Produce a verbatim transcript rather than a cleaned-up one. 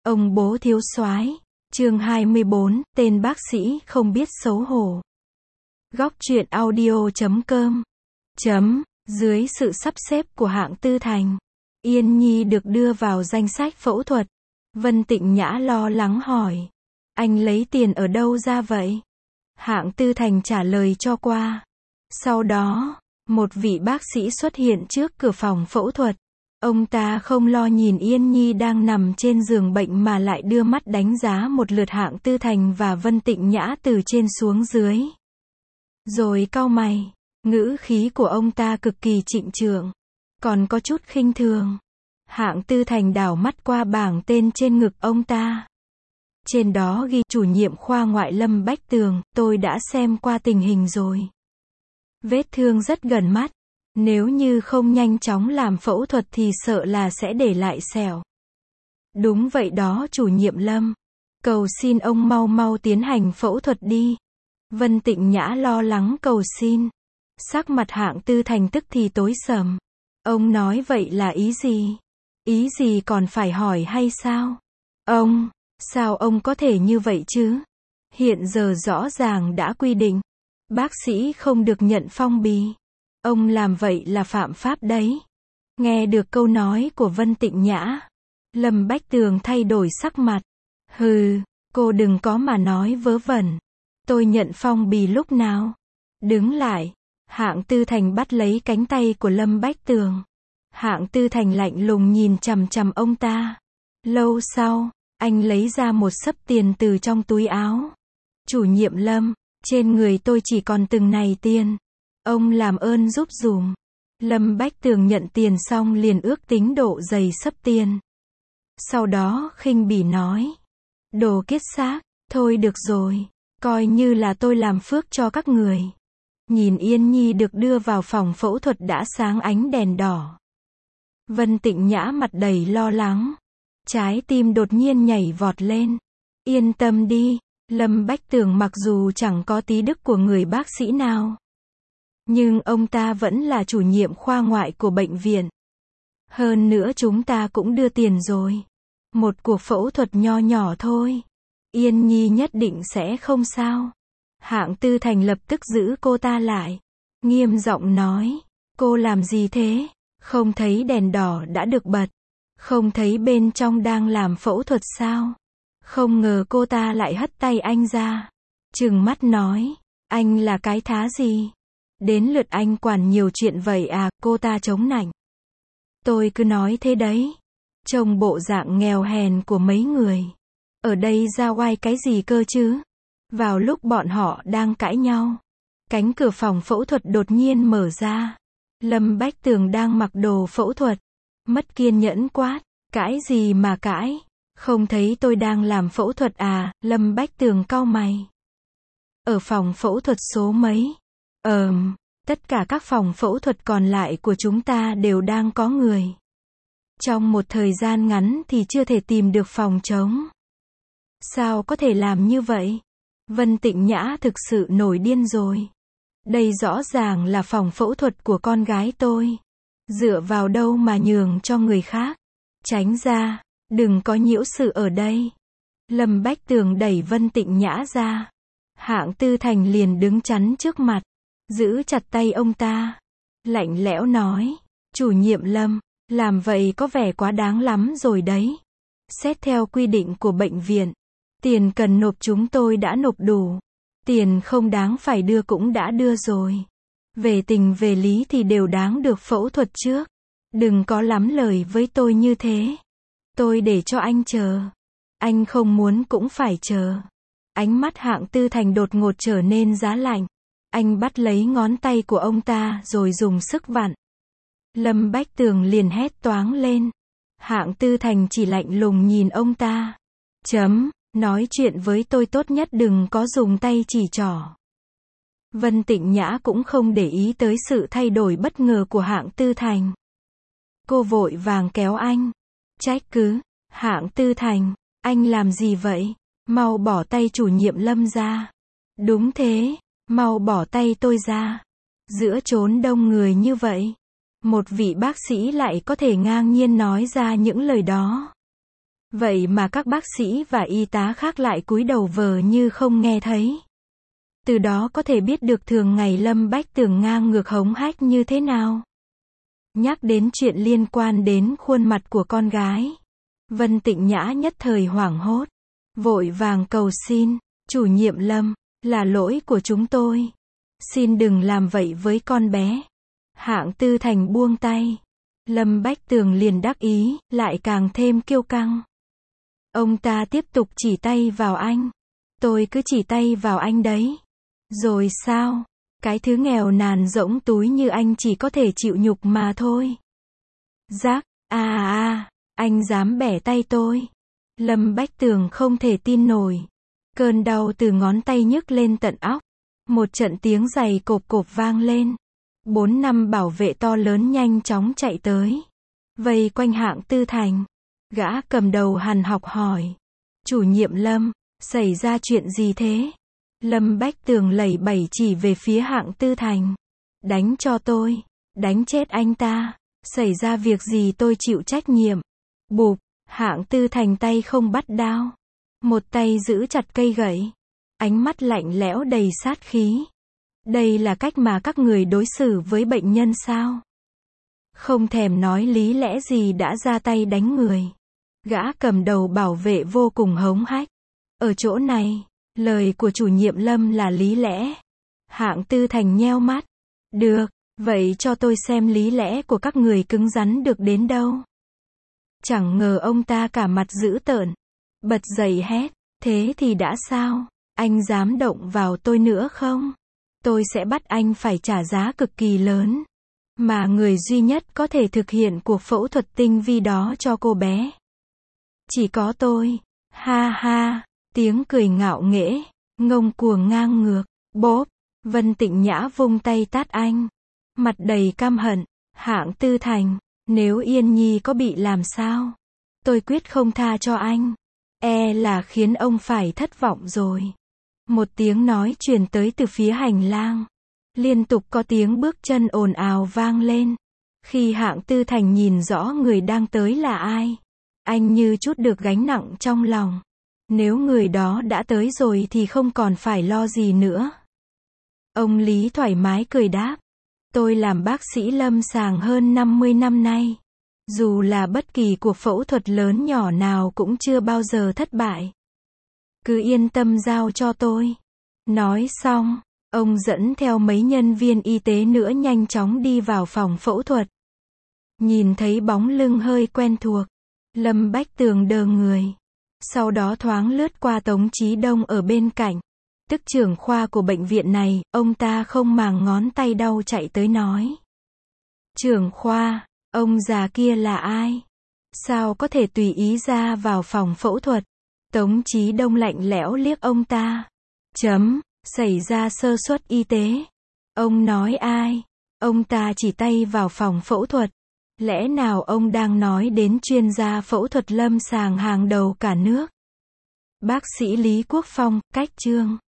Ông bố thiếu soái. Chương hai mươi bốn, tên bác sĩ không biết xấu hổ. Góc truyện audio chấm com. Chấm, dưới sự sắp xếp của hạng Tư Thành, Yên Nhi được đưa vào danh sách phẫu thuật. Vân Tịnh Nhã lo lắng hỏi. Anh lấy tiền ở đâu ra vậy? Hạng Tư Thành trả lời cho qua. Sau đó, một vị bác sĩ xuất hiện trước cửa phòng phẫu thuật. Ông ta không lo nhìn Yên Nhi đang nằm trên giường bệnh mà lại đưa mắt đánh giá một lượt hạng Tư Thành và Vân Tịnh Nhã từ trên xuống dưới. Rồi cau mày, ngữ khí của ông ta cực kỳ trịnh trọng, còn có chút khinh thường. Hạng Tư Thành đảo mắt qua bảng tên trên ngực ông ta. Trên đó ghi chủ nhiệm khoa ngoại Lâm Bách Tường, tôi đã xem qua tình hình rồi. Vết thương rất gần mắt. Nếu như không nhanh chóng làm phẫu thuật thì sợ là sẽ để lại sẹo. Đúng vậy đó chủ nhiệm Lâm. Cầu xin ông mau mau tiến hành phẫu thuật đi. Vân Tịnh Nhã lo lắng cầu xin. Sắc mặt hạng Tư Thành tức thì tối sầm. Ông nói vậy là ý gì? Ý gì còn phải hỏi hay sao? Ông, sao ông có thể như vậy chứ? Hiện giờ rõ ràng đã quy định. Bác sĩ không được nhận phong bì. Ông làm vậy là phạm pháp đấy. Nghe được câu nói của Vân Tịnh Nhã, Lâm Bách Tường thay đổi sắc mặt. Hừ, cô đừng có mà nói vớ vẩn. Tôi nhận phong bì lúc nào? Đứng lại. Hạng Tư Thành bắt lấy cánh tay của Lâm Bách Tường. Hạng Tư Thành lạnh lùng nhìn chằm chằm ông ta. Lâu sau, anh lấy ra một xấp tiền từ trong túi áo. Chủ nhiệm Lâm, trên người tôi chỉ còn từng này tiền. Ông làm ơn giúp dùm. Lâm Bách Tường nhận tiền xong liền ước tính độ dày xấp tiền. Sau đó khinh bỉ nói. Đồ kiết xác, thôi được rồi. Coi như là tôi làm phước cho các người. Nhìn Yên Nhi được đưa vào phòng phẫu thuật đã sáng ánh đèn đỏ. Vân Tịnh Nhã mặt đầy lo lắng. Trái tim đột nhiên nhảy vọt lên. Yên tâm đi, Lâm Bách Tường mặc dù chẳng có tí đức của người bác sĩ nào, nhưng ông ta vẫn là chủ nhiệm khoa ngoại của bệnh viện. Hơn nữa chúng ta cũng đưa tiền rồi. Một cuộc phẫu thuật nho nhỏ thôi. Yên Nhi nhất định sẽ không sao. Hạng Tư Thành lập tức giữ cô ta lại. Nghiêm giọng nói. Cô làm gì thế? Không thấy đèn đỏ đã được bật. Không thấy bên trong đang làm phẫu thuật sao? Không ngờ cô ta lại hất tay anh ra. Trừng mắt nói. Anh là cái thá gì? Đến lượt anh quản nhiều chuyện vậy à? Cô ta chống nạnh. Tôi cứ nói thế đấy. Trông bộ dạng nghèo hèn của mấy người. Ở đây ra oai cái gì cơ chứ? Vào lúc bọn họ đang cãi nhau, cánh cửa phòng phẫu thuật đột nhiên mở ra. Lâm Bách Tường đang mặc đồ phẫu thuật. Mất kiên nhẫn quát. Cãi gì mà cãi? Không thấy tôi đang làm phẫu thuật à? Lâm Bách Tường cau mày. Ở phòng phẫu thuật số mấy? Ờm, tất cả các phòng phẫu thuật còn lại của chúng ta đều đang có người. Trong một thời gian ngắn thì chưa thể tìm được phòng trống. Sao có thể làm như vậy? Vân Tịnh Nhã thực sự nổi điên rồi. Đây rõ ràng là phòng phẫu thuật của con gái tôi. Dựa vào đâu mà nhường cho người khác? Tránh ra, đừng có nhiễu sự ở đây. Lâm Bách Tường đẩy Vân Tịnh Nhã ra. Hạng Tư Thành liền đứng chắn trước mặt, giữ chặt tay ông ta. Lạnh lẽo nói. Chủ nhiệm Lâm, làm vậy có vẻ quá đáng lắm rồi đấy. Xét theo quy định của bệnh viện, tiền cần nộp chúng tôi đã nộp đủ. Tiền không đáng phải đưa cũng đã đưa rồi. Về tình về lý thì đều đáng được phẫu thuật trước. Đừng có lắm lời với tôi như thế. Tôi để cho anh chờ. Anh không muốn cũng phải chờ. Ánh mắt hạng Tư Thành đột ngột trở nên giá lạnh. Anh bắt lấy ngón tay của ông ta rồi dùng sức vặn. Lâm Bách Tường liền hét toáng lên. Hạng Tư Thành chỉ lạnh lùng nhìn ông ta. Chấm, nói chuyện với tôi tốt nhất đừng có dùng tay chỉ trỏ. Vân Tịnh Nhã cũng không để ý tới sự thay đổi bất ngờ của hạng Tư Thành. Cô vội vàng kéo anh. Trách cứ. Hạng Tư Thành, anh làm gì vậy? Mau bỏ tay chủ nhiệm Lâm ra. Đúng thế, mau bỏ tay tôi ra. Giữa chốn đông người như vậy, một vị bác sĩ lại có thể ngang nhiên nói ra những lời đó. Vậy mà các bác sĩ và y tá khác lại cúi đầu vờ như không nghe thấy. Từ đó có thể biết được thường ngày Lâm Bách Tường ngang ngược hống hách như thế nào. Nhắc đến chuyện liên quan đến khuôn mặt của con gái, Vân Tịnh Nhã nhất thời hoảng hốt, vội vàng cầu xin, chủ nhiệm Lâm, là lỗi của chúng tôi. Xin đừng làm vậy với con bé. Hạng Tư Thành buông tay. Lâm Bách Tường liền đắc ý, lại càng thêm kiêu căng. Ông ta tiếp tục chỉ tay vào anh. Tôi cứ chỉ tay vào anh đấy. Rồi sao? Cái thứ nghèo nàn rỗng túi như anh chỉ có thể chịu nhục mà thôi. Giác, à à, anh dám bẻ tay tôi. Lâm Bách Tường không thể tin nổi. Cơn đau từ ngón tay nhức lên tận óc. Một trận tiếng giày cộp cộp vang lên. Bốn năm bảo vệ to lớn nhanh chóng chạy tới. Vây quanh Hạng Tư Thành. Gã cầm đầu hằn học hỏi. Chủ nhiệm Lâm, xảy ra chuyện gì thế? Lâm Bách Tường lẩy bẩy chỉ về phía Hạng Tư Thành. Đánh cho tôi. Đánh chết anh ta. Xảy ra việc gì tôi chịu trách nhiệm. Bụp, Hạng Tư Thành tay không bắt đao. Một tay giữ chặt cây gậy. Ánh mắt lạnh lẽo đầy sát khí. Đây là cách mà các người đối xử với bệnh nhân sao? Không thèm nói lý lẽ gì đã ra tay đánh người. Gã cầm đầu bảo vệ vô cùng hống hách. Ở chỗ này, lời của chủ nhiệm Lâm là lý lẽ. Hạng Tư Thành nheo mắt. Được, vậy cho tôi xem lý lẽ của các người cứng rắn được đến đâu. Chẳng ngờ ông ta cả mặt dữ tợn. Bật dậy hét. Thế thì đã sao? Anh dám động vào tôi nữa không? Tôi sẽ bắt anh phải trả giá cực kỳ lớn. Mà người duy nhất có thể thực hiện cuộc phẫu thuật tinh vi đó cho cô bé. Chỉ có tôi. Ha ha. Tiếng cười ngạo nghễ. Ngông cuồng ngang ngược. Bốp. Vân Tịnh Nhã vung tay tát anh. Mặt đầy căm hận. Hạng Tư Thành. Nếu Yên Nhi có bị làm sao? Tôi quyết không tha cho anh. E là khiến ông phải thất vọng rồi. Một tiếng nói truyền tới từ phía hành lang. Liên tục có tiếng bước chân ồn ào vang lên. Khi Hạng Tư Thành nhìn rõ người đang tới là ai, anh như trút được gánh nặng trong lòng. Nếu người đó đã tới rồi thì không còn phải lo gì nữa. Ông Lý thoải mái cười đáp. Tôi làm bác sĩ lâm sàng hơn năm mươi năm nay. Dù là bất kỳ cuộc phẫu thuật lớn nhỏ nào cũng chưa bao giờ thất bại. Cứ yên tâm giao cho tôi. Nói xong, ông dẫn theo mấy nhân viên y tế nữa nhanh chóng đi vào phòng phẫu thuật. Nhìn thấy bóng lưng hơi quen thuộc, Lâm Bách Tường đờ người. Sau đó thoáng lướt qua Tống Chí Đông ở bên cạnh. Tức trưởng khoa của bệnh viện này, ông ta không màng ngón tay đau chạy tới nói. Trưởng khoa, ông già kia là ai? Sao có thể tùy ý ra vào phòng phẫu thuật? Tống Chí Đông lạnh lẽo liếc ông ta. Chấm, xảy ra sơ suất y tế. Ông nói ai? Ông ta chỉ tay vào phòng phẫu thuật. Lẽ nào ông đang nói đến chuyên gia phẫu thuật lâm sàng hàng đầu cả nước? Bác sĩ Lý Quốc Phong, cách chương.